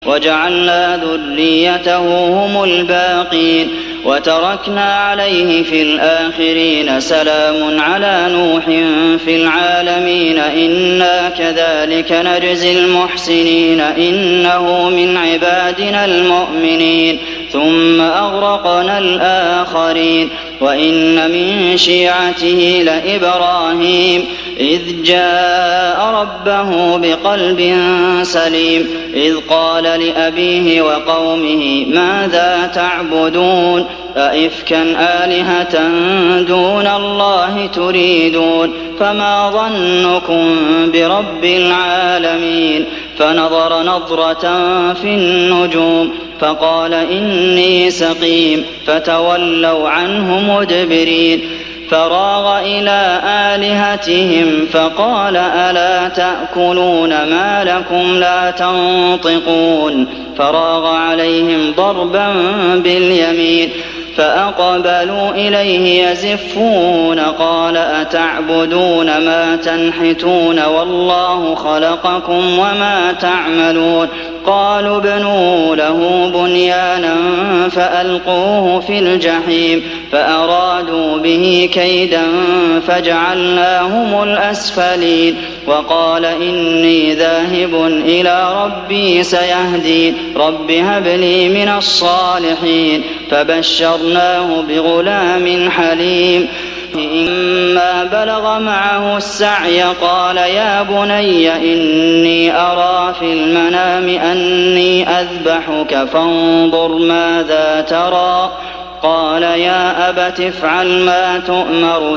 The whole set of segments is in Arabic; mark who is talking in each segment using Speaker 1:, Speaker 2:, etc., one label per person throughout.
Speaker 1: وجعلنا ذريته هم الباقين وتركنا عليه في الآخرين سلام على نوح في العالمين إنا كذلك نجزي المحسنين إنه من عبادنا المؤمنين ثم أغرقنا الآخرين وإن من شيعته لإبراهيم إذ جاء ربه بقلب سليم إذ قال لأبيه وقومه ماذا تعبدون أئفكا آلهة دون الله تريدون فما ظنكم برب العالمين فنظر نظرة في النجوم فقال إني سقيم فتولوا عنه مدبرين فراغ إلى آلهتهم فقال ألا تأكلون ما لكم لا تنطقون فراغ عليهم ضربا باليمين فأقبلوا إليه يزفون قال أتعبدون ما تنحتون والله خلقكم وما تعملون قالوا ابنوا له بنيانا فألقوه في الجحيم فأرادوا به كيدا فجعلناهم الأسفلين وقال إني ذاهب إلى ربي سيهدين رب هب لي من الصالحين فبشرناه بغلام حليم إما بلغ معه السعي قال يا بني إني أرى في المنام أني أذبحك فانظر ماذا ترى قال يا أبت افعل ما تؤمر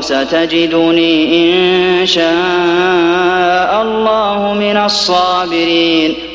Speaker 1: ستجدني إن شاء الله من الصابرين